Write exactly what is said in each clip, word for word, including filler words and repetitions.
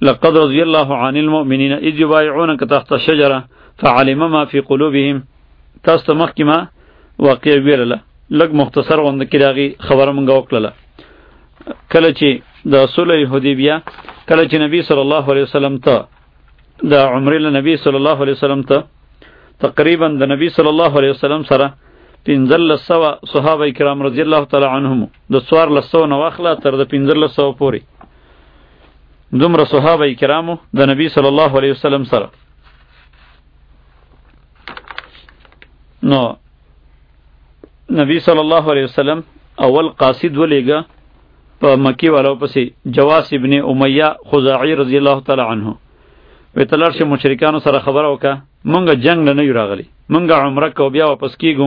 لقد رضي الله عن المؤمنین اذ یبایعونک تحت الشجره فعلم ما فی قلوبهم. تاسو ته مخکې ما واقع ویلله، لږ مختصر غونډه کې داغي خبره مونږ وکړله. کله چې د صلح حدیبیه، کله چې نبی صلی الله علیه وسلم ته د عمرې له نبی صلی الله علیه وسلم ته تقریبا د نبی صلی الله علیه وسلم سره پنځلس سوه صحابه کرام رضی الله تعالی عنهم د څوارلس سوه نه واخله تر د پنځلس سوه پورې دومره صحابه کرامو د نبی صلی الله علیه وسلم سره. نو نبی صلی الله علیه وسلم اول قاصد ولیږه په مکی والو پسې جواس ابن امیہ خزاعی رضی الله تعالی عنه. وی تلار شه مشرکانو سره خبره وکړه، مونږ جنگ نه یو راغلی، مونږ عمره کو بیا واپس کیږو.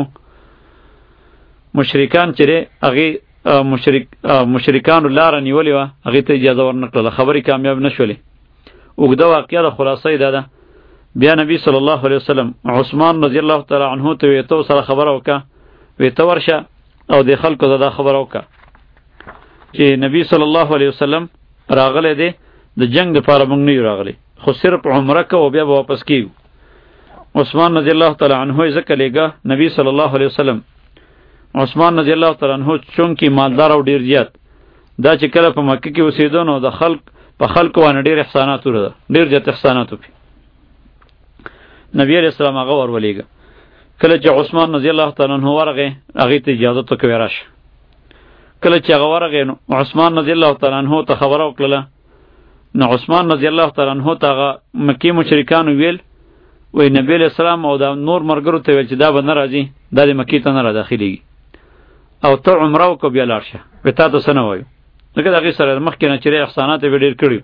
مشرکان چې هغه مشرک مشرکانو لار نیولې و، هغه ته اجازه ورنکړه، خبرې کامیاب نشولې. وګدا واقعیا د خلاصې ده ده. بیا نبی صلی الله علیه وسلم عثمان رضی الله تعالی عنه ته وی ته سره خبره وکړه، وی ته ورشه او د خلکو دا خبره وکړه چې نبی صلی الله علیه وسلم راغله دی د جنگ لپاره مونږ نه راغلی، خو صرف عمره کو بیا واپس کیږو. عثمان رضی الله تعالی عنه ځکه لګه نبی صلی الله علیه وسلم عثمان رضی الله تعالی عنه چونکی مالدار او ډیر زیات دا چې کله په مکه کې اوسېدو نو د خلق په خلکو باندې ډیر احسانات ورده، ډیر زیات احسانات وکړي. نبی علیہ السلام هغه ورولېږه. کله چې عثمان رضی الله تعالی عنه ورغه، هغه ته اجازه ورکړه راشه. کله چې هغه ورغه نو عثمان رضی الله تعالی عنه ته خبره وکړه. نو عثمان رضی الله تعالی عنه ته مکی مشرکان ویل، وی نبی علیہ السلام او دا نور مرګرو ته ویل چې دا به نه راځي، دا د مکی ته نه را داخليږي او ته عمره وکړه بیا لاړ شه. وی تا ته څه نه وایو، لکه د هغې سره مخکې نه چې احسانات یې ډېر کړي.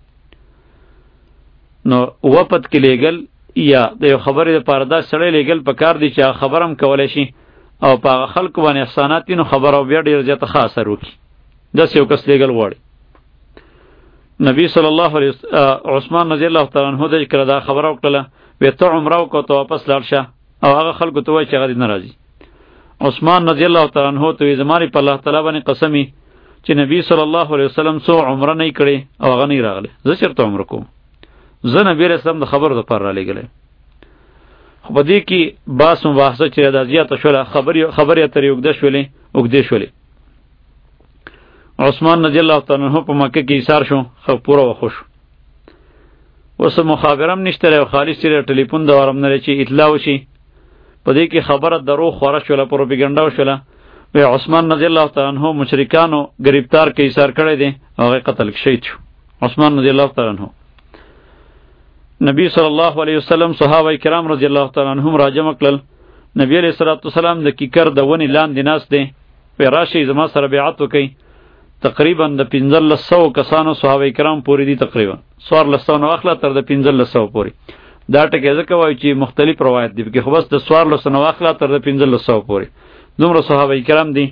نو وپت کې لیږل یا د یو خبرې دپاره دا سړی لیږل په کار دی چې هغه خبره هم کولی شي او په هغه خلکو باندې احسانات وي، نو خبره بیا ډېر زیاته ښه اثر وکړي. داسې یو کس لیږل غواړي. نبی صلی الله علیه عثمان رضی الله تعالی عنه ته کله دا خبره وکړله، وی ته عمره وکړه ته واپس لاړ شه او هغه خلکو ته وایي چې هغه دې نه راځي. عثمان رضی الله تعالی عنه ته وی زماری په الله تعالی باندې قسمی چې نبی صلی الله علیه وسلم سو عمره نه کړي او هغه نه راغله، زه چېرته عمره کوم؟ زه نبی علیہ السلام د خبرو دپاره رالیږلی. خو په دې کې بحث مباحثه چې دا زیاته شوله، خبرې خبرې اترې اوږده شولې اوږدې شولې. عثمان رضی الله تعالی عنه په مکه کې ایثار شو، خو پوره وخو شو. اوس مخابره هم نشته او خالص چې ټلیفون دوار هم نه لري چې اطلاع وشي. په دې کې خبره درو خوره شوله، پروپاګاندا وشوله. وی عثمان رضی الله تعالی عنه مشرکانو گرفتار کې ایثار کړی دی او هغه قتل شهید شو. عثمان رضی الله تعالی عنه نبی صلی الله علیه وسلم صحابه کرام رضی الله تعالی عنهم راجم کړل. نبی علیہ الصلوۃ والسلام د کیکر د ونی لاندې ناست دی، وی راشي زما سره بیعت وکړي. تقریبا د پنځلس سوه کسانو صحابه کرام پوری دي، تقریبا څوارلس سوه نه واخله تر د پنځلس سوه پورې. دا ټکی ځکه وایي چې مختلف روایت دي پکې، خو بس د څوارلس نه واخله تر د پنځلس سوه پورې دومره صحابه کرام دي.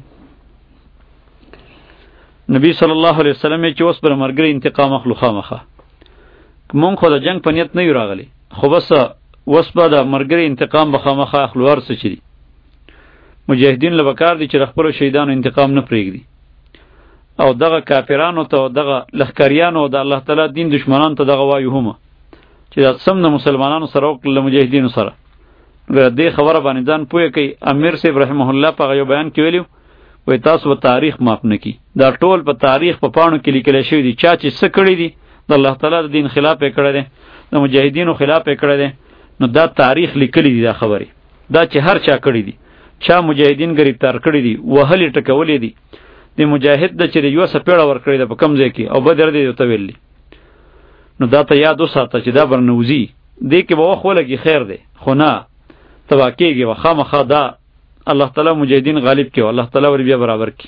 نبی صلی الله علیه وسلم چې اوس پر مرګري انتقام اخلو خامخه، مونږ خو د جنگ په نیت نه یو راغلی، خو بس اوس به د مرګري انتقام به خامخه اخلو. هر څه چې دي مجاهدین له پکار دي چې د خپلو شهیدانو انتقام نه پرېږدي او دغه کافرانو ته دغه لښکریانو د الله تعالی دین دشمنان ته دغه وایو هم چې دا سم د مسلمانانو سره وکړل مجاهدینو سره. دې خبره باندې ځان پوهه کوي. امیر صاحب رحمه الله په یو بیان کې ویلو، وای تاسو به تاریخ معاف نه کی، دا ټول په تاریخ په پاڼو کې لیکل شوی دي. چا چې څه کړی دي د الله تعالی د دین خلاف یې کړی دی، د مجاهدینو خلاف یې کړی دی، نو دا تاریخ لیکلی دي. دا خبرې دا چې هر چا کړی دي، چا مجاهدین گرفتار کړی دي، وهلې ټکولې دي، د مجاهد د چې یو سپېړه ور کړی ده په کم ځای کې او بدر دی ته ویلی، نو دا ته یاد وساته چې دا برنوزی دې کې به وخت ولګي خیر دی، خو نه تبا کېږي به خامخا. دا الله تعالی مجاهدین غالب کړي او الله تعالی ور بیا برابر کړي.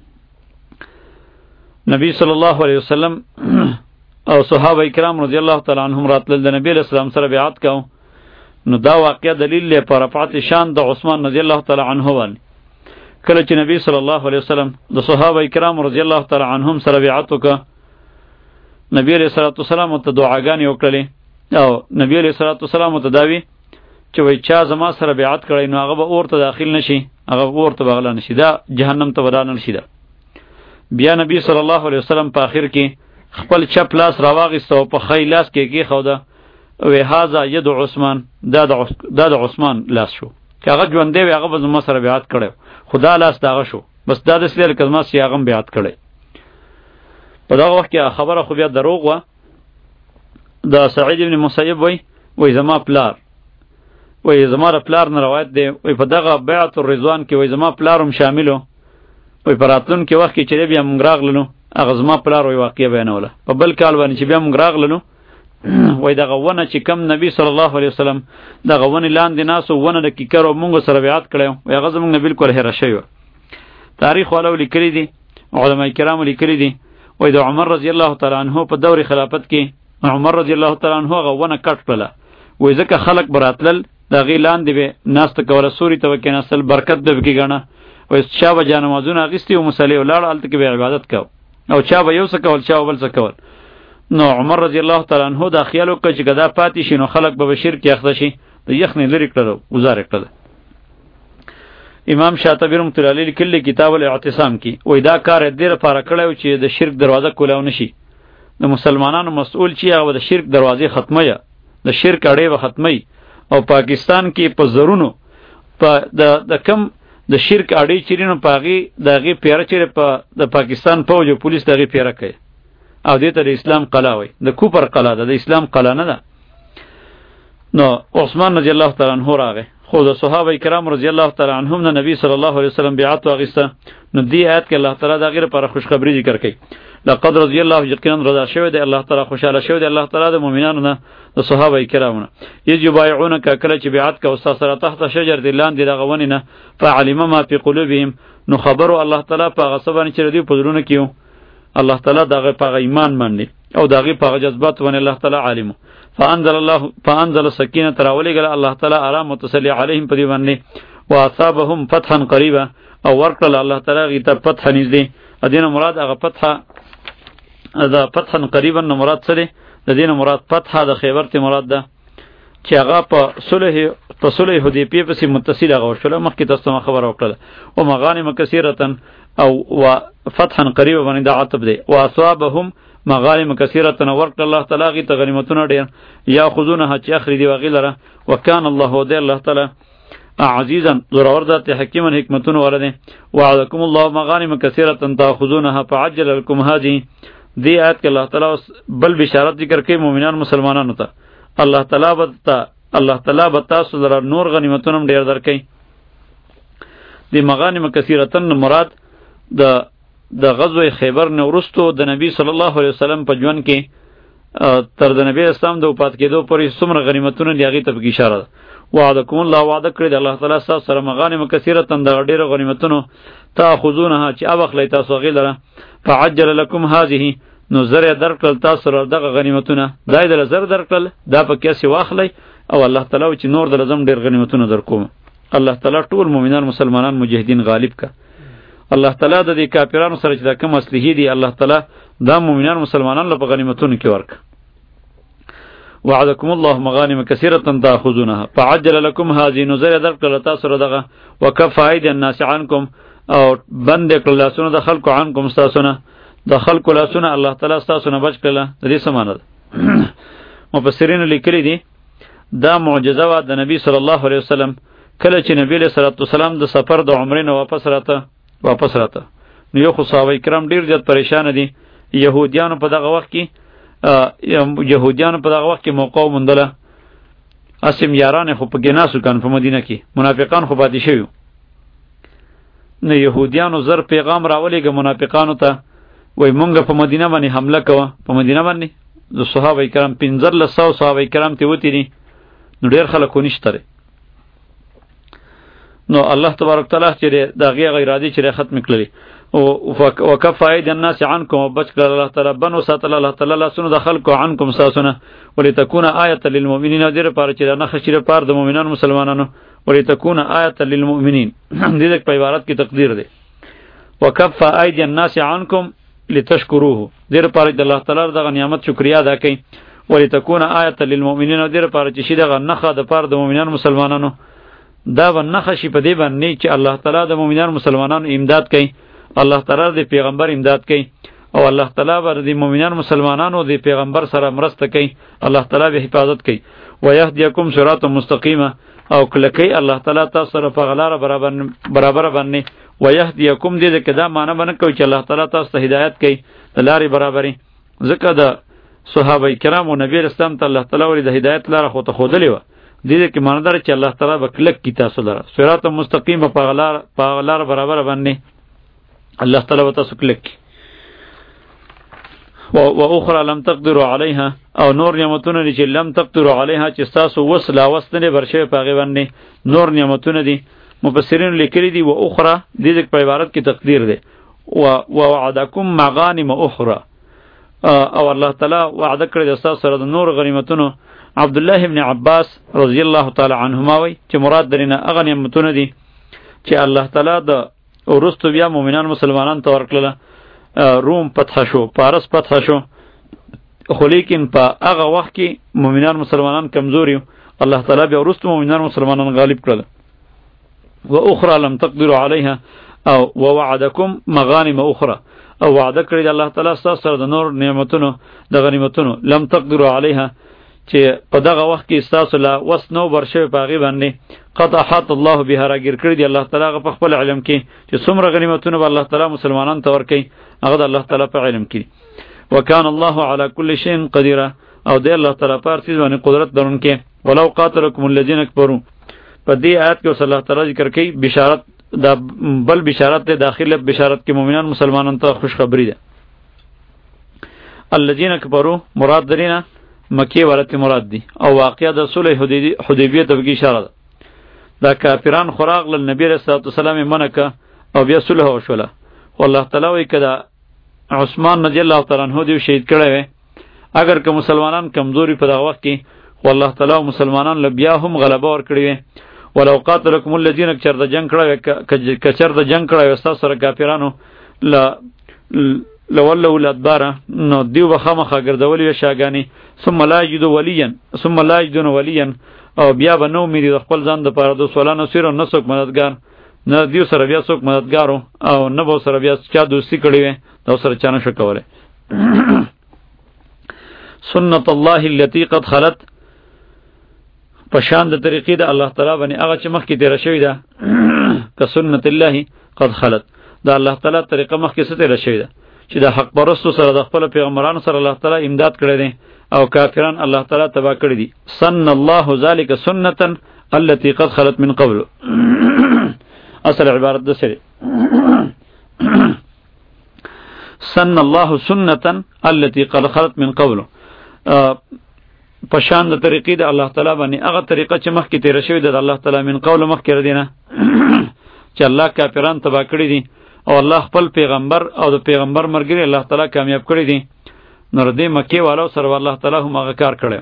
نبی صلی الله علیه وسلم او صحابه کرام رضی الله تعالی عنهم راتلل د نبی علیہ السلام سره بیعت کاو. نو دا واقعه دلیل له پر رفعت شان د عثمان رضی الله تعالی عنه باندې. کله چې نبی صلی الله علیه وسلم د صحابه کرام رضی الله تعالی عنهم سره بیعت وکړه، نبی علیہ الصلوۃ والسلام ته دعاګانې وکړلې او نبی علیہ الصلوۃ والسلام ته داوی چې وای چا زما سره بیعت کړی نو هغه به اور ته داخل نشي، هغه اور ته بغلا نشي، دا جهنم ته ودان نشي. دا بیا نبی صلی الله علیه وسلم په آخر کې خپل چپ لاس راواغسته او په خی لاس کې کېښوده وی هذا ید عثمان، دا د عثمان لاس شو. که هغه ژوندی وي هغه به زما سره بیعت کړی، خو دا لاس د هغه شو. بس دا داسې دی لکه زما چې هغه هم بیعت کړی. په دغه وخت کې خبره خو بیا دروغ وه. د سعید ابن مسیب وی وی زما پلار وی زما د پلار نه روایت دی، وی په دغه بیعت الرضوان کې وی زما پلار هم شامل و. وی په راتلونکي وخت کې چې بیا موږ راغلو هغه زما پلار وی واقعه بیانوله. په بل کال باندې چې بیا موږ راغلو وای دغه ونه چې کم نبی صلی الله علیه وسلم دغه ونې لاندې ناسو ونه د کیکر او مونږ سره بیعت کړی وی هغه زموږ نه بالکل هېره شوی وه. تاریخ والو لیکلی دي، علما کرامو لیکلی دي، وای د عمر رضی الله تعالی عنه په دور خلافت کې عمر رضی الله تعالی عنه هغه ونه کټ کړله. وای ځکه خلک به راتلل د هغې لاندې به ناسته کوله، سوري ته به کېناستل، برکت به پکې ګڼه. وای چا به جانمازونه اخیستي و مصلې ولاړ هلته کې به عبادت کو، او چا به یو څه کول چا به بل څه کول. نو عمر رضی الله تعالی عنه دا خیال وکړ چې که دا پاتې شي نو خلک به به شرک اخته شي، د یخنې لرې کړله ګزار یې کړله. امام شاطبي رحمة الله علیه لیکلی کتاب الاعتصام کې وای دا کار یې دې لپاره کړی و چې د شرک دروازه کولاو نه شي. د مسلمانانو مسؤول چې هغه د شرک دروازې ختموي، د شرک اړې به ختموي. او پاکستان کې په زرونو په د د کم د شرک اړې چیرې نو په هغې د هغې پیره چیرې په د پاکستان فوج او پولیس د هغې پیره کوي او دې ته د اسلام قلعه وایي. د کوپر قلعه ده، د اسلام قلعه نه ده. نو عثمان رضی الله تعالی عنه راغی، خو د صحابه کرام رضی الله تعالی عنهم نه نبی صلی الله علیه وسلم بیعت واغسته. نو دې آیت کې الله تعالی د هغې لپاره خوشخبري ذکر کوي. لقد رضی الله یقینا رضا شوی دی الله تعالی، خوشاله شوی دی الله تعالی د مؤمنانو نه، د صحابه کرامو نه. یذ یبایعونک کله چې بیعت کوي استاد سره تحت شجر دی لاندې دغه ونې نه، فعلم ما فی قلوبهم، نو خبرو الله تعالی په هغه څه باندې چې دوی په زړونو کې وو. الله تعالی دغه په ایمان باندې او دغه په جذبات باندې الله تعالی عالم. فانزل الله فانزل السکینه تراولیګل الله تعالی آرام متصلی علیهم په دی باندې، واصابهم فتحا قریبا، او ورکړل الله تعالی غی ته فتح نږدې. ادینه مراد هغه فتح دا فتحا قریبا نو مراد څه دی؟ د دینه مراد فتح د خیبر ته مراد ده چې هغه په صلح په صلح حدیبیه پسې متصل هغه شول. مخکې تاسو ما خبر وکړه. او مغانم کثیرتن او فتحا قریبا باندې دا عتب دی. واصابهم مغانم کثیرتن ورکړ الله تعالی غی ته غنیمتونه ډیر یاخذونها چې اخری دی وغیلره. وکان الله ودی الله تعالی عزیزا زورور ذات حکیما حکمتونه ورده. وعدکم الله مغانم کثیرتن تاخذونها فعجل لكم هذه. دی آیت کې الله تعالی بل بشارت ذکر کوي مؤمنان مسلمانانو ته. الله تعالی بتا الله تعالی بتا سره نور غنیمتونه ډیر درکې. دی مغانم کثیرتن مراد د د غزوه خیبر نه وروسته د نبی صلی الله علیه وسلم په ژوند کې تر د نبی اسلام د وفات کېدو پورې څومره غنیمتونه دی هغې ته پکې اشاره ده. وعدکم الله وعده کړی د الله تعالی ستاسو سره مغانم کثیرتن د ډېرو غنیمتونو تاخذونها چې اوخلی تاسو هغې لره. فعجل لکم هذه نو زر یې درکړل تاسو سره دغه غنیمتونه، دا یې دله زر درکړل، دا په کیسې واخلی او الله تعالی چې نور دله زم ډېر غنیمتونه درکوم. الله تعالی ټول مؤمنان مسلمانان مجاهدین غالب که. الله تعالی د دې کافرانو سره چې دا کم اصلحې دي الله تعالی دا مؤمنان مسلمانان له په غنیمتونو کې ورک. وعدکم الله مغانم کثیرة تاخذونها فعجل لكم هذه نذر درکړه تاسو سره دغه. وکف اید الناس عنکم او بند کړه لاسونه د خلکو عنکم تاسو نه، د خلکو لاسونه الله تعالی تاسو نه بچ کړه. د دې څه معنی ده؟ مفسرین لیکلي دي دا معجزه وا د نبی صلی الله علیه وسلم کله چې نبی علیہ الصلوۃ والسلام د سفر د عمرې نه واپس راته واپس راته نو یو خو صحابه کرام ډیر زیات پریشان دي. یهودیانو په دغه وخت کې یهودیانو په دغه وخت کې موقع وموندله. اسیم یاران خو په ګناسو کان په مدینه کې منافقان خو پاتې شوي. نو یهودیانو زر پیغام راولېږه منافقانو ته، وای مونږ په مدینه باندې حمله کوه. په مدینه باندې د صحابه کرام پنځلس سوه صحابه کرام ته وتې دي، نو ډېر خلک خو نشته دی. نو الله تبارک تعالی چې د هغې هغه ارادې چې ختم کړلې. وکف اید الناس عنکم وبچ کړل الله تعالی بن وساتل الله تعالی لاسونه د خلکو عنکم ساسونه. ولتكون آیة للمؤمنین دې لپاره چې دا نښه شي لپاره د مؤمنانو مسلمانانو. ولتكون آیة للمؤمنین دې د په عبارت کې تقدیر دی. وکف اید الناس عنکم لتشکروه دې لپاره د الله تعالی دغه نعمت شکریا ادا کړئ. ولتكون آیة للمؤمنین دې لپاره چې شي دغه نښه د پاره د مؤمنانو مسلمانانو. دا و نښه شي په دې باندې چې الله تعالی د مؤمنانو مسلمانانو امداد کوي، الله تعالی د پیغمبر امداد کوي، او الله تعالی بر دی مؤمنان مسلمانانو دی پیغمبر سره مرسته کوي، الله تعالی به حفاظت کوي. ويهديكم صراطا مستقیما او کلکی الله تعالی تاسو سره په غلاره برابر برابر باندې. ويهديكم دې کې دا معنی باندې کوي چې الله تعالی تاسو ته هدایت کوي د لارې برابرۍ. ځکه د صحابه کرام او نبی اسلام ته الله تعالی ولې د هدایت لاره خو ته خودلې و، دې کې معنی دار چې الله تعالی به کلک کی تاسو لاره صراطا مستقیما په غلاره په غلاره برابر باندې الله تعالی به تاسو کلک. و اخرى لم تقدروا عليها او نور نعمتونه دي چې لم تقدروا عليها چې تاسو وسلا وسنه برشه پاغي باندې نور نعمتونه دي. مفسرین لیکلي دي و اخرى دې په عبارت کې تقدیر ده. و وعدکم مغانم اخرى او الله تعالی وعده کړی د تاسو سره د نور غنیمتونو. عبد الله ابن عباس رضی الله تعالی عنهما وی چې مراد درینه هغه نعمتونه دي چې الله تعالی د ورستو بیا مؤمنان مسلمانان ته ورکړه. روم فتح شو، پارس فتح شو، خو لیکن په هغه وخت کې مؤمنان مسلمانان کمزوري، الله تعالی بیا ورستو مؤمنان مسلمانان غالب کړل. و اخرى لم تقدروا عليها او ووعدكم مغانم اخرى او وعده کړی الله تعالی تاسو سره د نور نعمتونو د غنیمتونو لم تقدروا عليها چې په دغه وخت کې تاسو لا وس نو برشه پاغي باندې قطع حت الله بها راګر کړی دی الله تعالی په خپل علم کې چې څومره غنیمتونه به الله تعالی مسلمانان ته ورکړي هغه د الله تعالی په علم کې. وکان الله علی کل شیء قدیر او دی الله تعالی په هر څه باندې قدرت لرونکی. ولو قاتلکم الذین کفروا په دې آیت کې الله تعالی ذکر کوي بشارت دا بل بشارت ده داخله بشارت کې مؤمنان مسلمانان ته خوشخبری ده. الذین کفروا مراد درینه مکی ولته مراد دي او واقعا د صلح حدیبیه ته کې اشاره ده. دا کافران خوراغ ل نبی رسول الله صلی الله علیه منک او بیا صلح وشوله. والله تعالی وی کدا عثمان رضی الله تعالی عنہ دی شهید کړي وي اگر که مسلمانان کمزوري په دغه وخت کې والله تعالی مسلمانان ل بیا هم غلبه ور کړی وي. ولو قاتلکم الذین کچر د جنگ کړه کچر د جنگ کړه وستا سره کافرانو ل لولو الادبار نو دیو بخامخه ګرځولې شاګانی ثم لا یجد ولیا ثم لا یجدون ولیا او بیا به نو مې د خپل ځان د پاره د سولانو سره نسوک مددگار نه دیو سره بیا څوک مددگارو او نه به سره بیا چا دوستی کړی وي دا سره چانه شو کوله. سنت الله التي قد خلت پشان د طریقې د الله تعالی باندې هغه چې مخکې تیر شوی ده که سنت الله قد خلت دا الله تعالی طریقه مخکې څه تیر شوی ده چې د حق پرستو سره د خپل پیغمبرانو سره الله تعالی امداد کړی دی او کافران الله تعالی تبا کړی دي. سن الله ذلك سنتا التي قد خلت من قبل اصل عبارت ده سره سن الله سنتا التي قد خلت من قبل پشان د طریقې د الله تعالی باندې هغه طریقه چې مخکې تیر شوی ده د الله تعالی من قبل مخکې ردینه چې الله کافران تبا کړی دي او الله خپل پیغمبر او د پیغمبر مرګري الله تعالی کامیاب کړی دي. نور دې مکه والو سره الله تعالی هم هغه کار کړی.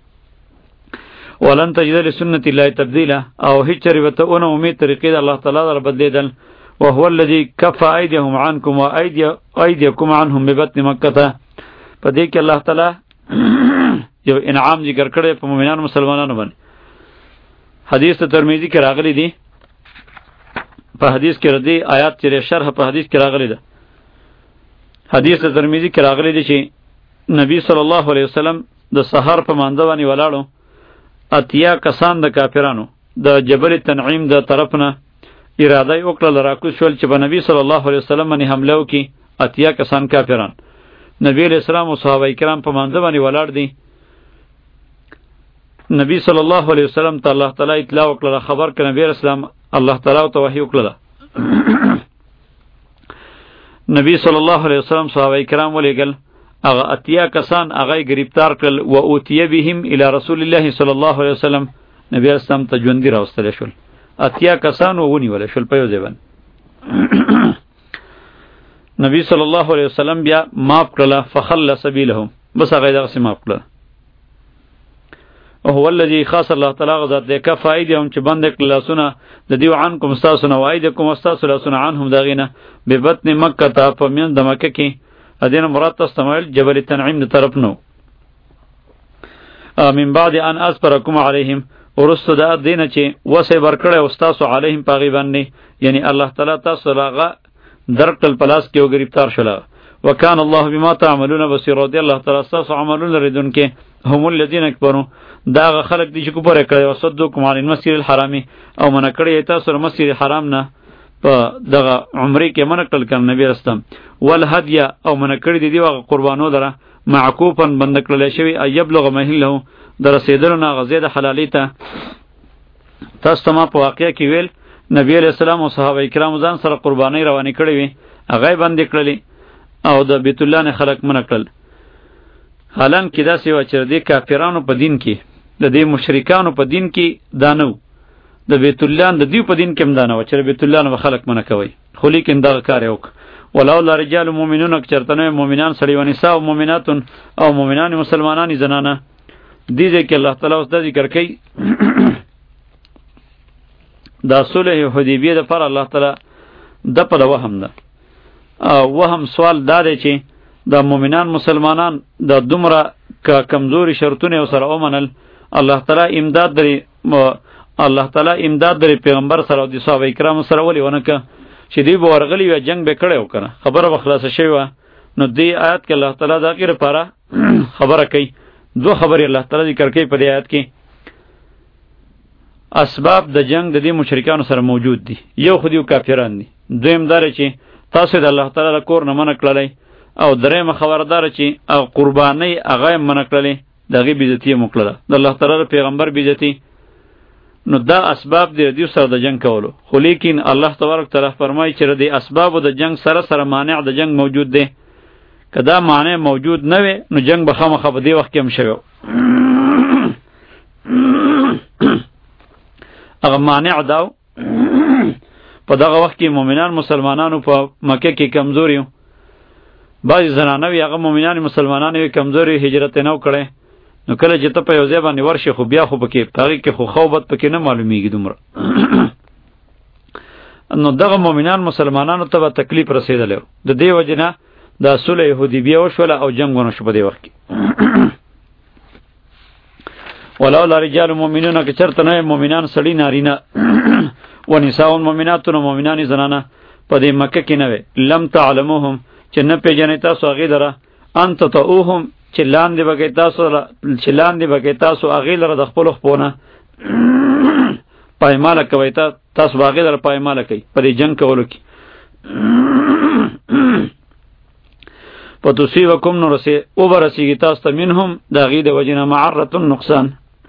ولن تجد لسنت الله تبديلا او هیڅ ریوته اون امید طریقې د الله تعالی در بدلیدل. وهو الذي كف ايديهم عنكم وايدي ايديكم عنهم ببطن مکه. په دې کې الله تعالی یو انعام ذکر کړی په مؤمنانو مسلمانانو باندې. حدیث ترمذی کې راغلی دی په حدیث کې ردی آیات چې شرح په حدیث کې راغلی ده. حدیث ترمذی کې راغلی دی چې نبی صلی الله علیه وسلم د سحر په مانځ باندې ولاړو اتیا کسان د کافرانو د جبل تنعیم د طرفنه اراده وکړه راکوز شول چې په نبی صلی الله علیه وسلم باندې حمله وکړي. اتیا کسان کافران نبی علیہ السلام او صحابه کرام په مانځ باندې ولاړ دي. نبی صلی الله علیه وسلم ته الله تعالی اطلاع وکړه خبر کړه نبی اسلام الله تعالی ته وحی وکړه. نبی صلی الله علیه وسلم صحابه کرام ولېګل هغه اتیا کسان هغه گرفتار کړل و اوتیه بهم الی رسول الله صلی الله علیه وسلم نبی اسلام ته ژوند راوستل شول. اتیا کسان ونیول شول په یو ځای باندې. نبی صلی الله علیه وسلم بیا معاف کړل فخل سبیلهم بس هغه دغه سم معاف کړل. او هو الذي خاص الله تعالی غزاد ده کا فائدهم چې بند کړل سونه د دیو عنکم استاسونه وایدکم استاسونه سونه عنهم دغینه به بطن مکه ته په من د مکه کې ادین مراد تستمل جبل تنعیم د طرف نو من بعد ان اصبرکم علیهم ورستو د دینه چې وسه ورکړی استاسو علیهم پاغي باندې یعنی الله تعالی تاسو راغه درکل پلاس کې او گرفتار شول. وکان الله بما تعملون بصیر. رضی الله تعالی تاسو عملون لريدون کې هم الذين كفروا دا خلق دي چې کوپر کړي او صدوکم عن المسجد الحرام او من کړي تاسو مسجد الحرام نه په دغه عمره کې من کړل کړه نبی رستم والهدي او من کړي دي دی قربانو دره معکوفا بند کړل شوی ایبلغ محله در رسیدلو نه غزید حلالی ته. تاسو ما په واقعیا کې ویل نبی علیہ السلام او صحابه کرام ځان سره قربانی روانې کړې وي هغه باندې کړلې او د بیت الله نه خلق من کړل. حالان کې دا سی و چې د کافرانو په دین کې د دې مشرکانو په دین کې دانو د بیت الله د دیو په دین کې هم دانو چې بیت الله نه خلق من کوي خو لیکن دا کار یو ولو لا رجال مؤمنون چرتنه مؤمنان سړي و نساء او مؤمنات او مؤمنان مسلمانان زنانه دې کې الله تعالی اوس د ذکر کوي دا صلح حدیبیه د پر الله تعالی د په وهم ده او وهم سوال دا دی چې د مؤمنان مسلمانان د دومره کمزوري شرطونه سره اومنل الله تعالی امداد لري الله تعالی امداد لري پیغمبر سره او د صحابه کرام سره ولي ونکه چې دی به ورغلی و جنگ به کړو کنه خبره بخلاص شوی و نو دی آیات کې الله تعالی دا غیر لپاره خبره کوي دو خبرې الله تعالی ذکر کوي په دې آیات کې اسباب د جنگ د دې مشرکانو سره موجود دي یو خو دیو کافران دي دویم دار چې تاسو د الله تعالی کور نه منع کړلای او درېم خبردار چې قربانی هغه منع کړلې دغه بیزتی مکړه د الله تعالی پیغمبر بیزتی نو دا اسباب دی دیو سره د جنگ کولو خو لیکن الله تبارک تعالی فرمایي چې د اسباب د جنگ سره سره مانع د جنگ موجود دی کدا مانع موجود نه وي نو جنگ به خامخا په دې وخت کې هم شوی هغه مانع داو په دغه وخت کې مؤمنان مسلمانانو په مکه کې کمزوري وو بعض زنانه وی هغه مؤمنان مسلمانانو کمزوري هجرت نه وکړي نو کله چې ته په یو ځای باندې ورشي خو بیا خو پکې پاره کې خو خوبت پکې نه معلومیږي دومره نو دغه مؤمنان مسلمانانو ته به تکلیف رسیدلی د دې وجې نه دا صلح حدیبیه وشوله او جنګ ونه شو په دې وخت کې ولولا رجال مؤمنون که چرته نه مؤمنان سړي نارینه و نساء مؤمنات و مؤمنان زنانه په دې مکه کې نه وي لم تعلموهم چې نه پیژنې تاسو هغې لره ان تطؤوهم چې لاندې بکې تاسو چې لاندې بکې تاسو هغې لره د خپلو خپو نه پایماله کوئ تاسو به هغې لره پایماله کوئ په دې جنګ کولو کې فتصیبکم نو رسې وبرسېږي تاسو ته منهم د هغې د وجې نه معرة نقصان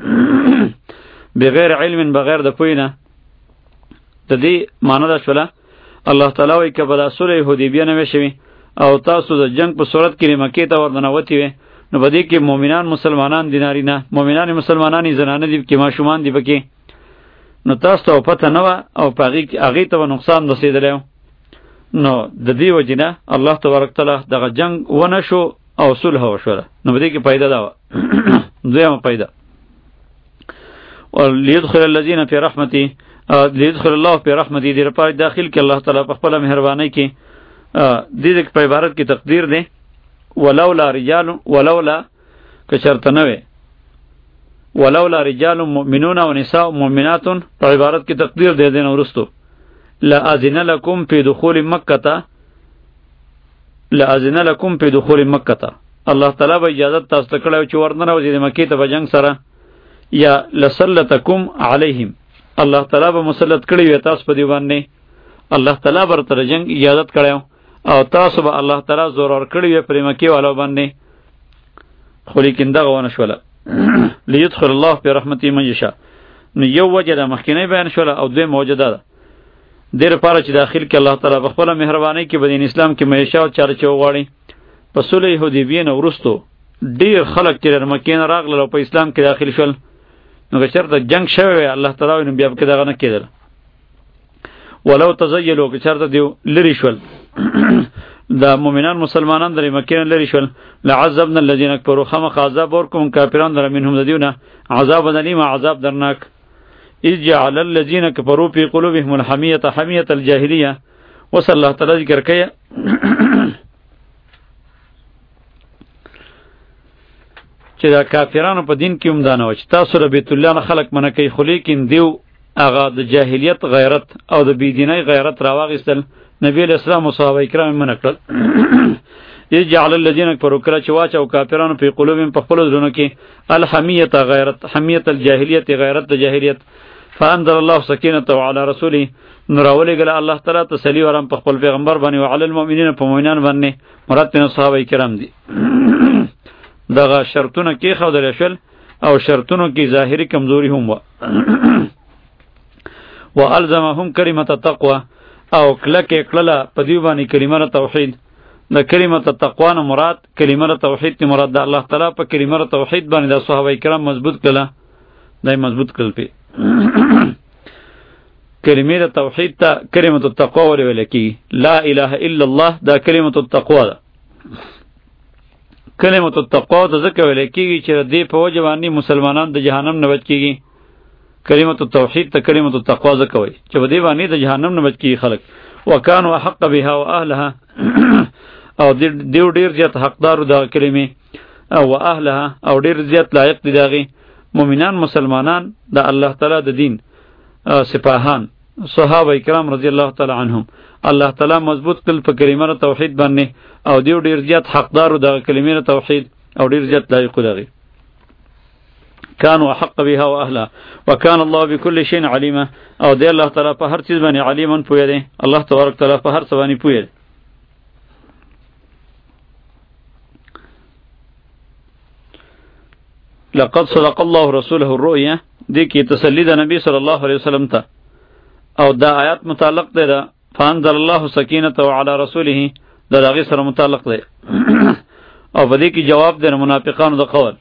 بغیر علم بغیر د پوی نه د دې معنی دا شوله الله تعالی وایي که به دا صلح حدیبیه نه وی شوي او تاسو د جنگ په صورت کې مکې ته ورننوتي وي نو په دې کې مؤمنان مسلمانان دي نارینه مؤمنان مسلمانان زنانه دي کې ماشومان دي پکې نو تاسو ته پته نه وه او په هغې ته به نقصان رسېدلی نو د دې وجې نه الله تبارک تعالی دغه جنگ ونه شو او صلح وشوله نو په دې کې پیدا دا وه دویمه پیدا لیدخل الذین فی رحمتی لیدخل الله فی رحمتی دې لپاره داخل کې الله تعالی په خپله مهربانۍ کې دې دې په عبارت کې تقدیر دی ولولا رجال ولولا که چرته نه وي ولولا رجال مؤمنون و نساء مؤمنات په عبارت کې تقدیر دی دین ورستو لا اذن لكم في دخول مکه لا اذن لكم في دخول مکه الله تعالی به اجازه تاسو ته کړو چې ورننه وځي د مکې ته به جنگ سره یا لسلتکم علیهم الله تعالی به مسلط کړی وي تاسو په دی باندې الله تعالی بر تر جنگ اجازه کړو او تاسو به الله تعالی زور ور کړی وي پر مکې والو باندې خو لیکن دغه ونه شوله لیدخل الله په رحمتي من یشاء نو یو وجه د مخکینی بیان شوله او دوی موجوده ده دیر پاره چې داخل کې الله تعالی په خپل مهرباني کې بدین اسلام کې مېشا او چارچ وغواړي په صلح حدیبیه نو ورستو ډیر خلک چې مکې نه راغله په اسلام کې داخل شول نو که چېرته جنگ شوی الله تعالی نو بیا به دغه نه کېدل ولو تزیلوا که چېرته دیو لرې شول دا مؤمنان مسلمانان درې مکې نه لرې شول لعذبنا الذین کفروا خامخ عذاب ورکوم کافران در منهم د دیونه عذاب الیم عذاب درناک اذ جعل الذین کفروا فی قلوبهم الحمیة حمیة الجاهلیه وصلی الله تعالی ذکر کوي چې دا کافرانو په دین کې هم دا نه و چې تاسو د بیت الله نه خلق منع کوي خو لیکن دیو هغه د جاهلیت غیرت او د بېدینۍ غیرت راواخیستل نبی علیہ السلام و صحابه کرام منع کړل یجعل الذین کفروا کله چې واچو کافرانو په قلوبهم په خپل زړونو کې الحمیت غیرت حمیت الجاهلیت غیرت د جاهلیت فانزل الله سکینته علی رسوله نوراولی گله الله تعالی تسلی ورم په خپل پیغمبر باندې او علی المؤمنین په مؤمنان باندې مراد تن صحابه کرام دي دغه شرطونه کې خو درې شل او شرطونو کې ظاهری کمزوری هم و والزمهم کلمه التقوا او کلک کله په دی باندې کلمه توحید د کلمه التقوا نه مراد کلمه توحید ته مراد د الله تعالی په کلمه توحید باندې د صحابه کرام مضبوط کړه دای مضبوط کړل په کلمه توحید ته کلمه التقوا ویل کی لا اله الا الله دا کلمه التقوا ده کلمه التقوا د ذکر ویل کیږي چې دې په وجه باندې مسلمانان د جهنم نه بچ کیږي کلمه التوحید ته کلمه التقوا ذکر وایي چې دې باندې د جهنم نه بچ کیږي خلک وکانو حق بها واهلها او دیو ډیر زیات حقدارو د کلمې او اهلها او ډیر زیات لایق دي دغه مؤمنان مسلمانان د الله تعالی د دین سپاهان صحابه کرام رضی الله تعالی عنهم الله تعالی مضبوط کل په کلمه توحید باندې او دیو ډیر زیات حقدارو د کلمې توحید او ډیر زیات لایق دغه كانوا حق بها واهلها وكان الله بكل شيء عليما او دی الله تعالی په هر چیز باندې علیمن پوی دی الله تبارک تعالی په هر څه باندې پوی دی لقد صدق الله رسوله الرؤيا دې کې تسلی د نبی صلی الله علیه وسلم ته او دا آیات متعلق دی دا فانزل الله سکینته علی رسوله دا دغه سره متعلق دی او په دې کې جواب دی منافقانو د قول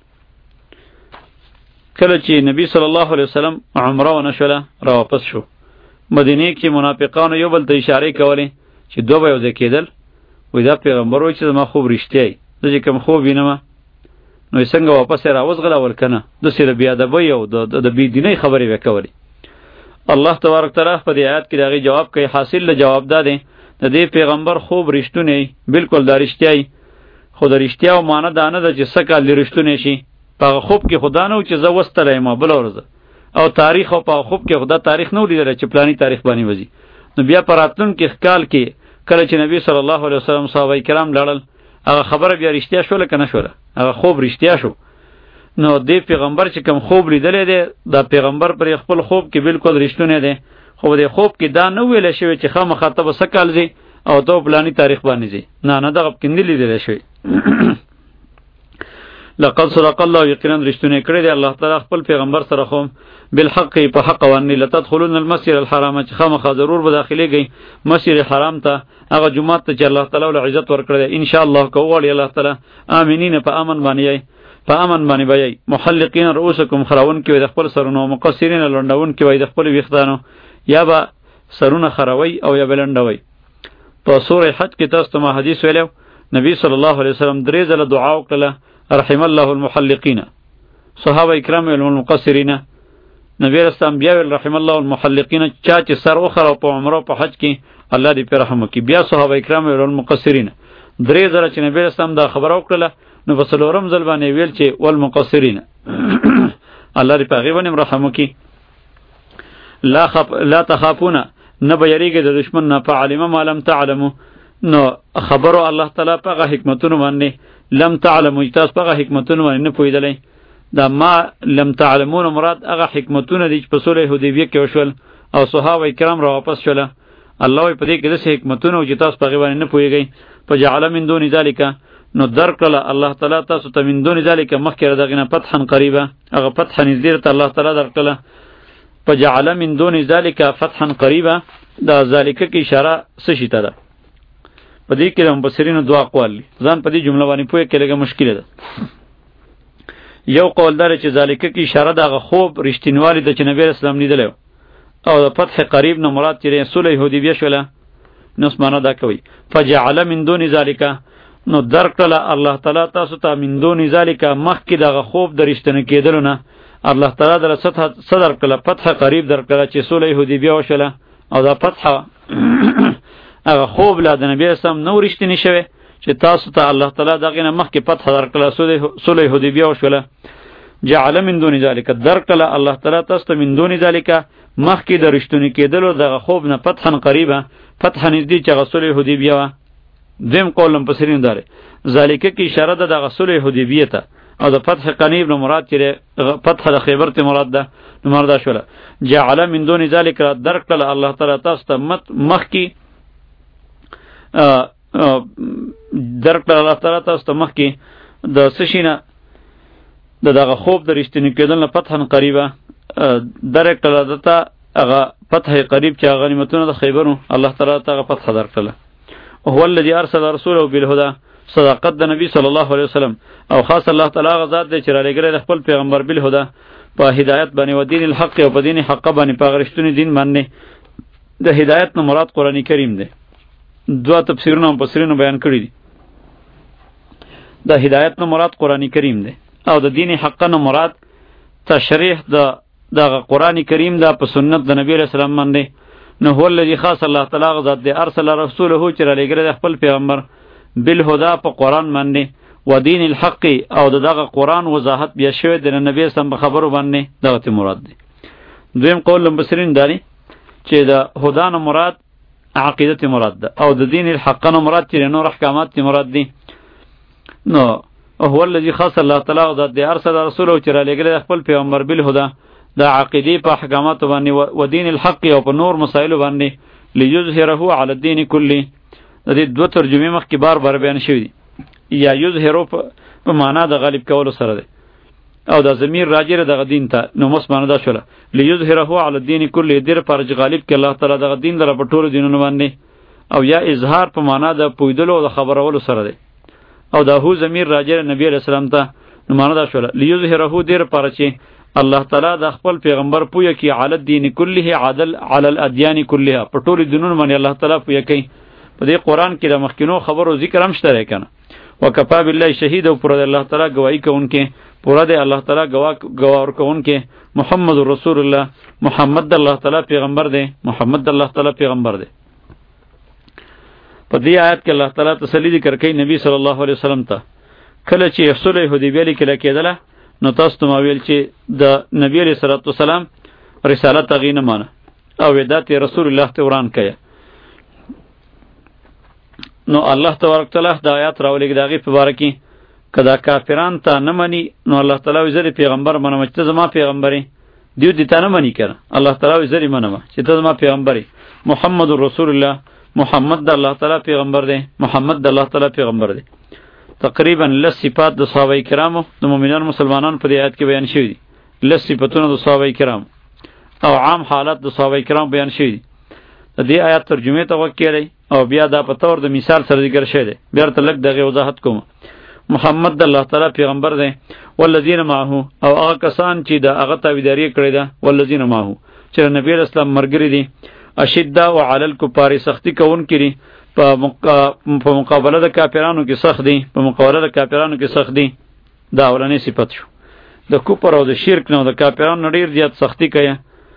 کله چې نبی صلی الله علیه وسلم عمره ونشوله را واپس شو مدینه کې منافقانو یو بل ته اشاره کولې چې دوه به یو ځای کېدل وای دا پیغمبر وایي چې ما خوب رښتیا دی د چې کوم خوب وینم نو څنګه واپس راوځغله ورکنه د سره بیا د بې او د بې دیني خبرې وکولې الله تبارک تعالی په دې آیات کې دغه جواب کوي حاصل له جواب داده د دې پیغمبر خوب رښتونه بالکل دا رښتیا خو د رښتیا او معنی دا نه ده چې څه کال رښتونه شي په خوب کې خدا نه چې زه وستلې ما بل ورځ او تاریخ او په خوب کې خدا تاریخ نه ولیدل چې پلاني تاریخ باندې وځي نو بیا پراتون کې خال کې کله چې نبی صلی الله علیه وسلم صحابه کرام لړل هغه خبره بیا رښتیا شول کنه شول هغه خوب رښتیا شو نو دې پیغمبر چې کوم خوب لیدلې ده دا پیغمبر پر خپل خوب کې بالکل رښتونه ده خو دې خوب کې دا نه ویل شوی چې خامہ خاطب سکال زی او تو پلاني تاریخ باندې زی نه نه دغه کیندې لیدل شوی لقد صدق الله یقینا رښتونه کړی دی الله تعالی خپل پیغمبر سره خو بالحق په حق باندې لتدخلون المسجد الحرام چې خامخا ضرور به داخليږي مسجد حرام ته هغه جمعه ته چې الله تعالی ول عزت ورکړي ان شاء الله کوړي الله تعالی امنین په امن باندې په امن باندې وای محلقین رؤوسکم خراون کې د خپل سرونو مقصرین لندون کې وای د خپل ویختانو یا به سرونه خروي او یا بلندوي په سوره حج کې تاسو ته حدیث ویلو نبی صلی الله علیه وسلم درې ځله دعا وکړه رحم الله المحلقین صحابه کرام المقصرین نبی رسول بیا ول رحم الله المحلقین چا چې سر وخره په عمره په حج کې الله دې په رحم وکي بیا صحابه کرام المقصرین درې ځله چې نبی رسول دا خبر وکړه نو وسلورم ځل باندې ویل چې والمقصرین الله دې په غیبه رحم وکي لا خف لا تخافون نبیریګه د دشمن نه فعلم ما لم تعلموا نو خبرو الله تعالی په حکمتونو باندې لم تعلموا تاسو په حکمتونو باندې نه پویدلې دا ما لم تعلمون مراد هغه حکمتونه دي چې په صلح حدیبیه کې وشول او صحابه کرام را واپس شول الله په دې کې د حکمتونو چې تاسو په باندې نه پویږئ فجعل من دون ذلك نو درکله الله تعالی تاسو ته من دون ذلك مخکې دغه نه فتحا قریبا هغه فتح نذیر ته الله تعالی درکله فجعل من دون ذلك فتحا قریبا دا ذالک کی اشاره څه شي ته ده په دې کې هم بصیرینو دوا اقوال ځان په دې جمله باندې پوهه کې لګه مشکل ده یو قول دار چې ذالک کی اشاره دغه خوب رښتینوالی د نبی اسلام لیدل او د فتح قریب نه مراد چې رسول حدیبیه شوله نو اسمانه دا کوي فجعل من دون ذلك نو درکله الله تعالی تاسو ته من دون ذلك مخکې دغه خوب د رښتینه کېدلو نه الله تعالی در سطح صدر کله فتح قریب درکله چې صلح حدیبیه وشوله او دا فتح هغه خوب لا د نبی اسلام نو رښتینی شوه چې تاسو ته الله تعالی دغه نه مخکې فتح درکله صلح حدیبیه وشوله جعل من دون ذلك درکله الله تعالی تاسو ته من دون ذلك مخکې د رښتینی کېدلو دغه خوب نه فتحا قریبه فتح نږدې چې صلح حدیبیه و دیم قولم پسرین داره ذالک کی اشاره ده د صلح حدیبیه ته او د فتح قنیب نو مراد چې فتح د خیبر ته مراد ده نو مراد شوله. جعل من دون ذالک درک کله الله تعالی تاسو ته مخ کی درک کله الله تعالی تاسو ته مخ کی د سشینه د دغه خوب د رښتینی کېدل نه فتحن قریبه درک کله دته هغه فتح قریب چې غنیمتونه د خیبرو الله تعالی ته فتح درکړه. هو الذي ارسل رسوله بالهدى صداقت د نبی صلی الله علیه وسلم او خاص الله تعالی غزاد دی چې را لګره د خپل پیغمبر بالهدى په هدایت باندې و دین الحق او په دین حق باندې په غرشتونی دین باندې. د هدایت نه مراد قرآن کریم دی. دوا تفسیرونه او مفسرینو بیان کړی دي. د هدایت نه مراد قرآن کریم دی او د دین حق نه مراد تشریح د د قرآن کریم دا په سنت د نبی علیہ السلام باندې. نو هو الذی خاص الله تعالی غزاد دی ارسل رسوله چې را لګره د خپل پیغمبر بالهدى په قرآن باندې و دین الحق او دغه قرآن وضاحت بیا شوی د نبی سم خبرو باندې دغه ته مراد دی. دویم قول مفسرین دانی چې د هدا نه مراد عقیدت مراد ده او د دین الحق نه مراد چې نور احکامات مراد دي. نو هو الذی خاص الله تعالی غزاد دی ارسل رسوله چې را لګره خپل پیغمبر بالهدى د عقیدی په احکامات باندې و دین الحق او په نور مسائل باندې لیظهره علی الدین کلی. د دې دوه ترجمه مخ کې بار بار بیان شوی دي. یا یظهرو په معنا د غالب کولو سره ده او د ضمیر راجر د دین ته نو مس معنا دا شوله لیظهره علی الدین کلی در پر غالب کې الله تعالی د دین در په ټولو دینونو باندې. او یا اظهار په معنا د پویدلو او د خبرولو سره ده او دا هو ضمیر راجر نبی علیہ السلام ته نو معنا دا شوله لیظهره در پر چې الله تعالی د خپل پیغمبر پوی کی علی الدین کله عدل علی الادیان کلها په ټولو دینونو باندې الله تعالی پوی کوي. په دې قرآن کې د مخکینو خبرو ذکر هم شته کنه. وکفا بالله شهید او پر الله تعالی گواہی کوونکې پورا دی الله تعالی گواه گواه ورکوونکې محمد رسول الله محمد د الله تعالی پیغمبر دی محمد د الله تعالی پیغمبر دی. په دې آیت کې الله تعالی تسلی ذکر کوي نبی صلی الله علیه وسلم ته کله چې صلح حدیبیه لیکل کېدله نو تاسو ته ویل چې د نبی علیہ الصلوۃ والسلام رسالت غینه مانه او ودات رسول الله ته وران کړه. نو الله تبارک تعالی د آیات راولېږي دغه په باره کې کدا کافران ته نه مني نو الله تعالی وزری پیغمبر منم چې زما پیغمبري دیو دې ته نه مني کنه. الله تعالی وزری منم چې ته زما پیغمبري محمد رسول الله محمد د الله تعالی پیغمبر دی محمد د الله تعالی پیغمبر دی. تقریبا لس صفات د صحابه کرامو د مؤمنان مسلمانان په دې آیت کې بیان شوی دي. لس صفاتونه د صحابه کرام او عام حالات د صحابه کرام بیان شوی دي. د دې آیات ترجمه ته وکړی او بیا دا په تور د مثال سره ذکر شوی دی. بیا ته لږ دغه وضاحت کوم. محمد د الله تعالی پیغمبر دی والذین معه او هغه کسان چې د هغه تابعداري کړی ده والذین معه چې نبی اسلام مرګری دي اشداء وعلى الكفار سختی کوون کړي په مقابله د کافرانو کې سخت دي په مقابله د کافرانو کې سخت دي. دا اولنې صفت شو. د کفر او د شرک نه د کافرانو ډیر زیات سختی کوي.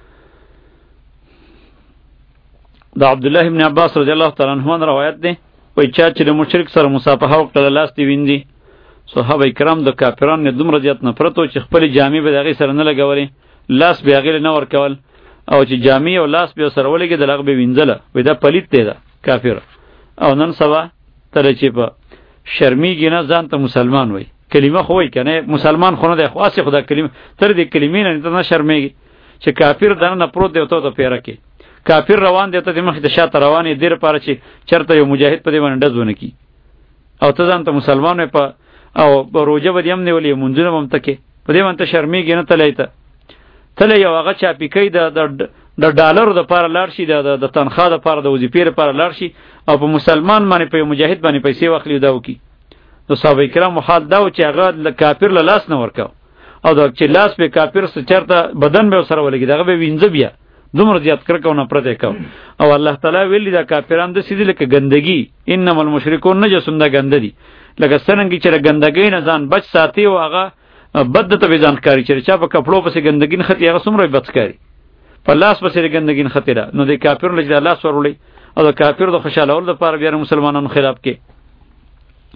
دا عبد الله ابن عباس رضی الله تعالی عنہ روایت ده وای چا چې د مشرک سره مصافحه وکړه لاس دی ویندي. صحابه کرام د کافرانو دومره زیات نفرت او چې خپل جامې به دغه سره نه لګولې لاس به هغه نه ور کول او چې جامې او لاس به سره ولګي د لغه به وینځله وای دا پلیت دی دا کافر. او نن سبا تر چې په شرمیږي نه ځان ته مسلمان وای کلمه خو وای کنه مسلمان خو نه دی خاصه خدا کلمه تر دې کلمې نه نه شرمیږي چې کافر دنه پروت دی ته ته پیره کې کافر روان دی ته د مخ د شاته روانې دیر پاره چې چرته یو مجاهد په دې باندې ډزونه کی او ته ځان ته مسلمان په او روزه به یم نه ولې مونږ نه مم تکي په دې باندې شرمیږي نه تلای ته تله یو هغه چا پکې د د ډالر د پاره لاړ شي د د تنخواه د پاره د وظیفې لپاره لاړ شي او په مسلمان باندې په مجاهد باندې پیسې واخلي دا وکي. نو صحابه کرام حال دا و چې هغه کافر له لاس نه ورکاو او دا چې لاس به کافر سره چرته بدن به سره ولګي دغه به وینځ بیا دومره زیات کرکو نه پرته کو. او الله تعالی ویلی دا کافران د سیدی لکه ګندګي انما المشركون نجس د ګند دي لکه څنګه چې ګندګي نه ځان بچ ساتي او هغه بد ته به ځان کاری چې چا په کپړو پسې ګندګي ختی هغه څومره بد کاری په لاس پسې ګندګي ختی را نو د کافر لږ الله سورولي او د کافر د خوشاله ول لپاره بیا مسلمانانو خلاف کې.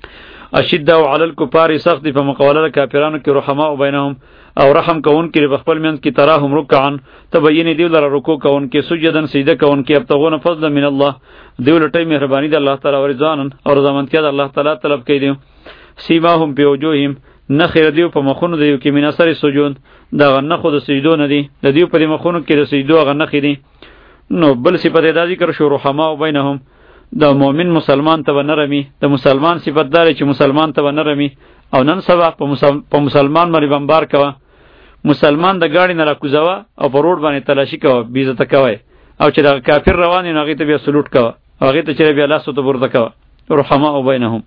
اشدوا علی الکفار سخت په مقابله کافرانو کې رحماء بینهم او رحم کون کې بخپل منځ کې تراهم رکعا تبین دی لره رکوع کون کې سجدن سجده کون کې ابتغون فضل من الله دی لټي مهربانی د الله تعالی او رضوان او رضامندیا د الله تعالی طلب کوي دی سیماهم په وجوههم نخیر دیو په مخونو دیو کې من اثر سجود دا غنخو د سجدو نه دی د دیو په مخونو کې د سجدو غنخې دی نو بل صفت دا ذکر شو رحماء بینهم د مؤمن مسلمان ته نرمي د مسلمان صفت دار چې مسلمان ته نرمي او نن سبا په مسل... مسلمان باندې بمبار کوا مسلمان د گاڑی نه راکوزوا او په روډ باندې تلاشي کوا بیزته کوي او چې د کافر روان نه غي ته بیا سلوټ کوا هغه ته چې بیا لاس ته ورته کوا رحماء بینهم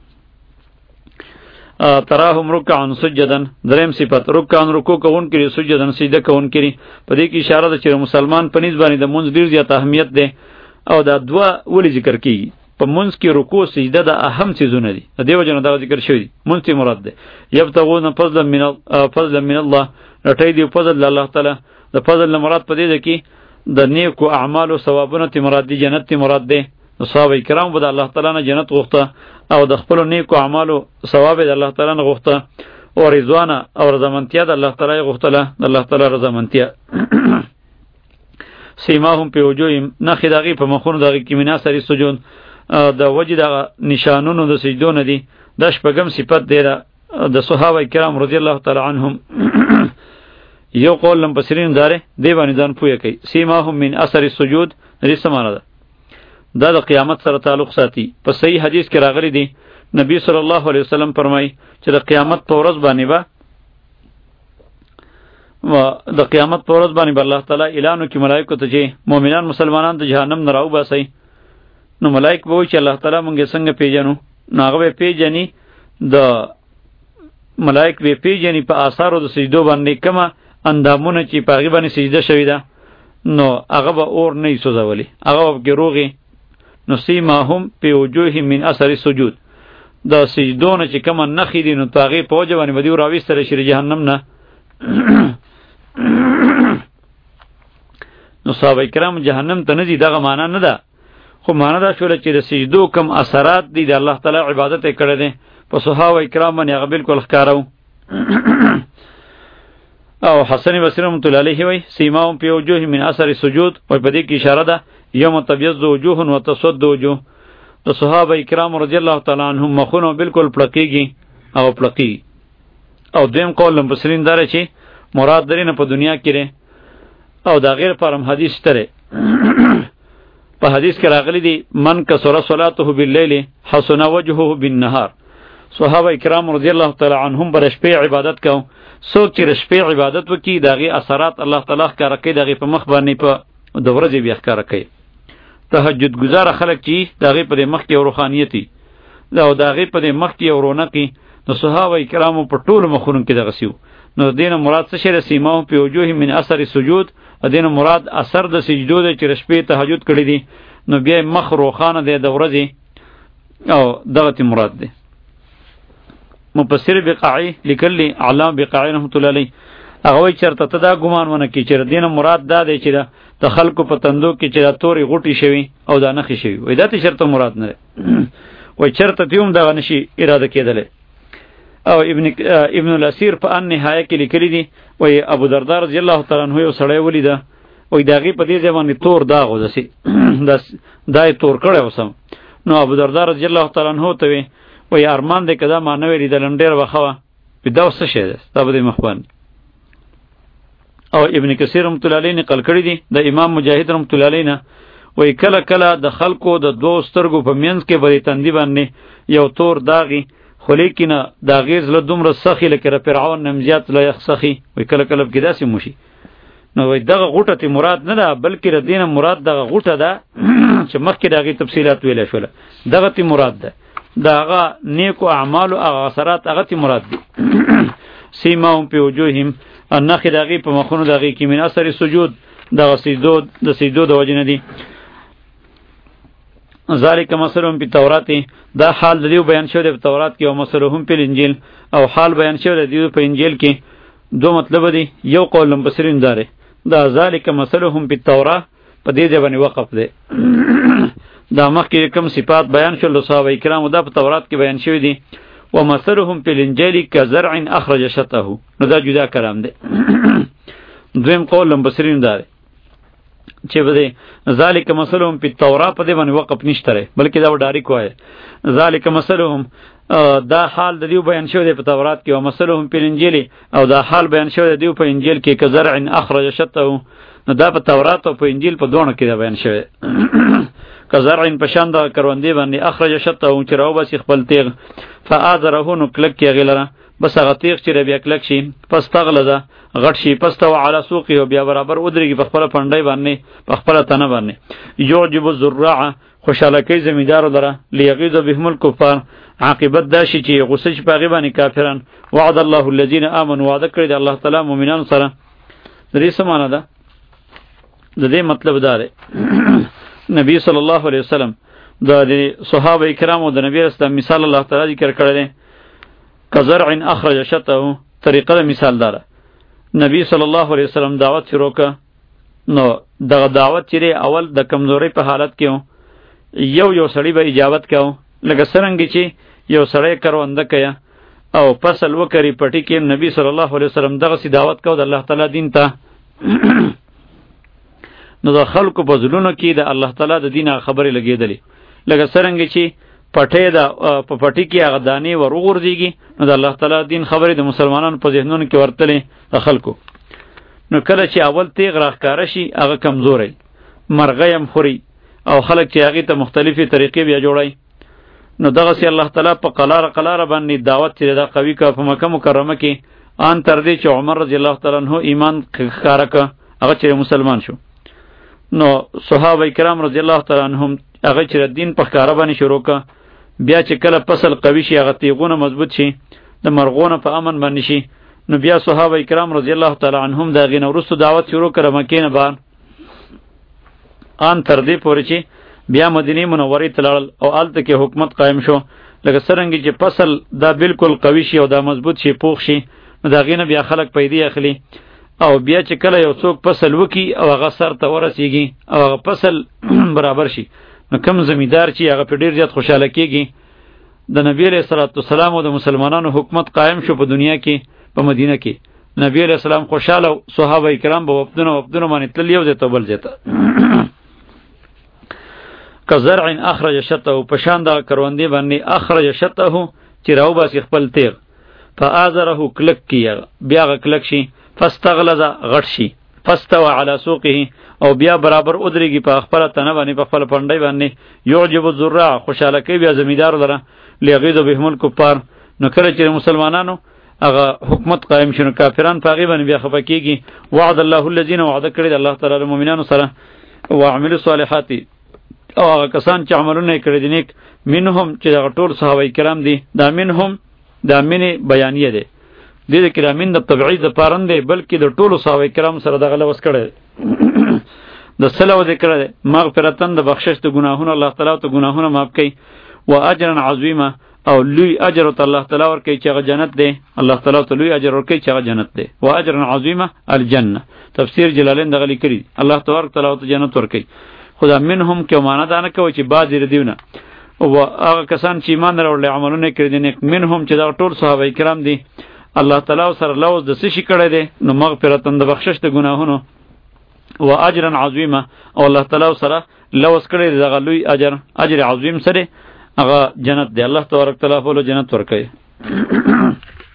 تراهم رکعا سجدا دریم صفت رکعا رکوع کوون کړي سجدا سجده کوون کړي په دې کې اشاره ده چې مسلمان په نسبت باندې د منځ ډیر زیات اهمیت ده او دا دوا ولی ذکر کیږي په منځ کې رکوع سجده د اهم چیزونه دي د دیو جن دا ذکر شوی منځ ته مراد ده یبتغون فضلا من فضلا من الله لټای دی فضل الله تعالی د فضل مراد په دې ده کې د نیکو اعمال او ثوابونو ته مراد دي جنت ته مراد ده صحابه کرام به د الله تعالی نه جنت غوښته او د خپل نیکو اعمالو ثواب د الله تعالی نه غوښته او رضوان او رضامندیا د الله تعالی غوښتله د الله تعالی رضامندیا سیماهم په وجوههم نخ دغه په مخونو دغه کې مینا سری سجود د وجه د نشانونو د سجدو نه دي د شپږم صفت دی د صحابه کرام رضی الله تعالی عنهم یو قول لم بصرین داره دی باندې ځان پوهه کوي سیماهم من اثر السجود دې سمانه ده دا د قیامت سره تعلق ساتي په صحیح حدیث کې راغلی دی نبی صلی الله علیه وسلم فرمای چې د قیامت په ورځ باندې با و د قیامت په ورځ باندې الله تعالی اعلان وکړي ملائکه ته چې مؤمنان مسلمانان د جهنم نه راو باسي نو ملائکه به وایي چې الله تعالی مونږه څنګه پیژنو نو هغه به پیژني د ملائکه به پیژني په آثارو د سجدو باندې کما اندامونه چې په هغه باندې سجده شوی ده نو هغه به اور نه سوځولي هغه به روغي نو سیماهم په وجوههم من اثر السجود دا سجدونه چې کوم نخې دي نو تاغي په وجه باندې بدیو راويستل شي جهنم نه نو صحابه کرام جهنم ته نه دي دغه معنا نه ده خو معنا دا شول چې د سجدو کم اثرات دي د الله تعالی عبادت یې کړی دي په صحابه کرام باندې هغه بالکل ښکارو او حسن بصری رحمۃ اللہ علیہ وی سیماهم فی وجوههم من اثر السجود و په دې کې اشاره ده یوم تبیض وجوه و تسود وجوه د صحابه کرام رضی الله تعالی عنهم مخونه بالکل پړقیږي او پړقی او دویم قول مفسرین داره چې مراد درینه په دنیا کې لري او دا غیر پرم حدیث تره په حدیث کې راغلی دی من کسر صلاته باللیل حسن وجهه بالنهار صحابه کرام رضی الله تعالی عنهم بر شپې عبادت کوي څوک چې شپې عبادت وکي داغي اثرات الله تعالی ښکار کوي داغي په مخ باندې په د ورځې بیا ښکار کوي تهجد گزار خلک چې داغي په مخ کې روحانيتي دا او داغي په مخ کې ورونقي نو صحابه کرامو په ټول مخونو کې دغه سیو نو دینه مراد څه شری سیماو په وجوه من اثر السجود دینه مراد اثر د سجدو د چې شپې تهجد کړی دي نو بیا مخ روخانه دی د ورځې او دغه تی مراد دی مفسر بقاعی لیکلی علامه بقاعی رحمت الله علیه هغه وی چرته ته دا ګمان ونه کی چې دینه مراد دا دی چې د خلکو په تندو کې چې توري غوټي شوی او دا نخي شوی وای دا ته شرط مراد نه وای چرته تیوم دا نشي اراده کېدله او ابن ابن الاسیر په ان نهایه کې لیکلی دی وای ابو دردار رضی الله تعالی عنہ یو سړی ولیدا وای داغي په دې ځواني تور داغ وځي داس دای تور کړه وسم نو ابو دردار رضی الله تعالی عنہ ته وی وای ارمان دې کدا مانوي لیدل ډیر وخوا په دا وسه شه دا به مخبان او ابن کثیر رحمت الله علیه نقل کړی دی د امام مجاهد رحمت الله علیه نه وای کله کله د خلکو د دوه سترګو په منځ کې بری تندی باندې یو تور داغي خو لیکنه دا غیر زله دومره سخی لکه فرعون نمزیات لا یخسخی وای کله کله کې داسې موشي نو وای دغه غوټه تی مراد نه ده بلکې د دینه مراد دغه غوټه ده چې مخکې دغه تفصیلات ویل شول دغه تی مراد ده دغه نیکو اعمال او اثرات هغه تی مراد دي سیماهم په وجوههم انخ دغه په مخونو دغه کې من اثر سجود دغه سجدو د سجدو د وجنه دي ذالک مثلهم په تورات دا حال د دیو بیان شوی په تورات کې او مثلهم په انجیل او حال بیان شوی د دیو په انجیل کې دو مطلب دي یو قول مبصرین داره دا ذالک مثلهم په تورات په دې ځای باندې وقف دی دا مخکې کوم صفات بیان شول د صحابه کرامو دا په تورات کې بیان شوی دي ومثلهم فی الانجیل کزرع اخرج شطه. نو دا جدا کلام دی. دویم قول بصرین داره چې بده ذالک مثلهم فی التوراة په دې باندې وقف نشته ری بلکې دا ډایرک وایي ذالک مثلهم دا حال د دیو بیان شوی دی په تورات کې او مثلهم فی الانجیل او دا حال بیان شوی دی دیو په انجیل کې کزرع اخرج شطه. نو دا په تورات او په انجیل په دوه کې دا بیان شوی کزرع په شان د کروندې باندې اخرج شطه چې راو بس خپل تیغ فآذره نو کلک کې غلره بس هغه تیغ چې بیا کلک شي پس تغلده غټ شي پس تو علی سوقه بیا برابر ودرېږي په خپل پنډای باندې په خپل تنه باندې یعجب الزراع خوشاله کوي زمیدار لره لیغیظ بهم الکفار عاقبت دا شي چې غصه شي په هغې باندې کافران وعد الله الذین آمنوا وعده کړی د الله تعالی مؤمنانو سره. د دې څه معنی ده؟ د دې مطلب دا دی نبی صلی الله علیه وسلم د صحابه کرامو د نبی رسول مثال الله تعالی ذکر کړی دی کزرع اخرج شطه. طریقه مثال داره نبی صلی الله علیه وسلم دعوت شروع ک نو دغه دعوت چې اول د کمزوري په حالت کې یو یو سړی به اجابت کاو لکه څنګه چې یو سړی کرونده کیا او فصل وکړي پټی کې نبی صلی الله علیه وسلم دغه سي دعوت کو د الله تعالی دین ته. نو د خلکو په زلونو کې د الله تعالی د دین خبرې لګېدلې لکه څنګه چې پټې د په پټی کې هغه دانې ور وغورځېږي نو د الله تعالی دین خبرې د مسلمانانو په ذهنونو کې ورتلې د خلکو. نو کله چې اول تیغ راښکاره شي هغه کمزوری مرغۍ هم خوري او خلک چې هغې ته مختلفې طریقې بیا جوړوي. نو دغسې الله تعالی په قلاره قلاره باندې دعوت چې دا قوي که په مکه مکرمه کې آن تر دې چې عمر رضی الله تعالی عنه ایمان ښکاره که هغه چې مسلمان شو. نو صحابه کرام رضی الله تعالی عنهم هغه چې دین په ښکاره باندې شروع که بیا چې کله فصل قوي شي هغه تیغونه مضبوط شي د مرغونه په امن باندې شي نو بیا صحابه کرام رضی الله تعالی عنهم د هغې نه وروسته دعوت شروع کړه مکې نه بهر آن تر دې پورې چې بیا مدینې منورې ته لاړل او هلته کې حکومت قایم شو. لکه څرنګه چې فصل دا بالکل قوي شي او دا مضبوط شي پوخ شي نو د هغې نه بیا خلک پیدې اخلي او بیا چې کله یو څوک فصل وکړي او هغه سر ته ورسیږي او هغه فصل برابر شي نو کم زمیندار چې هغه په ډېر زیات خوشحاله کېږي. د نبی علیه صلات وسلام او د مسلمانانو حکومت قایم شو په دنیا کې په مدینه کې نبی علیه السلام خوشحاله او صحابه کرام به وفدونه وفدونه باندې تلل یو ځای ته بل ځای ته. کزرع اخرج شطه په شان دغه کروندې باندې اخرج شطه چې راوباسي خپل تیغ فآذره کلک کیږي بیا هغه کلک شي فاستغلظ غټ شي فاستوى على سوقه او بیا برابر ودرېږي په خپله تنه باندې په خپله پنډۍ باندې یعجب الزراع خوشحاله کوي بیا زمیندار لره لیغیظ بهم الکفار. نو کله چې مسلمانانو هغه حکومت قایم شي نو کافران په هغې باندې بیا خفه کېږي. وعد الله الذین وعده کړي د الله تعالی د مؤمنانو سره وعملوا الصالحات او هغه کسان چې عملونه یې کړي دي نیک منهم چې دغه ټول صحابه کرام دي دا منهم دا منې بیانیه دی دې دې کې دا من د تبعیض دپاره نه دی بلکې د ټولو صحابه کرام سره دغه لوس کړی د څه لوس یې کړی دی مغفرتن د بخشش د ګناهونو الله تعالی ته ګناهونه معاف کوي و اجرا عظیمه او لوی اجر ته الله تعالی ورکوي چې هغه جنت دی الله تعالی ته لوی اجر ورکوي چې هغه جنت دی و اجرا عظیمه الجنه تفسیر جلالین دغه لیکلي الله تبارک تعالی ته جنت ورکوي. خدا منهم کې معنا دا نه کوي چې بعضې د دیونه او هغه کسان چې ایمان راوړل عملونه کړي دي نیک منهم چې دغه ټول صحابه کرام دي الله تعالی سره لوز د څه شي کړی دی نو مغفرتن د بخشش د ګناهونو و اجرا عظیمه او الله تعالی سره لوز کړی دی دغه لوی اجر اجر عظیم سره هغه جنت دی الله تبارک تعالی په جنت ورکوي.